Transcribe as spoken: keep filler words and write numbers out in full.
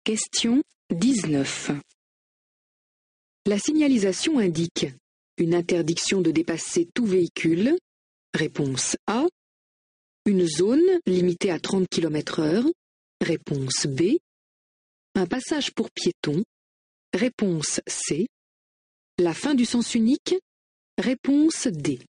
Question dix-neuf. La signalisation indique une interdiction de dépasser tout véhicule. Réponse A. Une zone limitée à trente kilomètres heure. Réponse B. Un passage pour piétons. Réponse C. La fin du sens unique. Réponse D.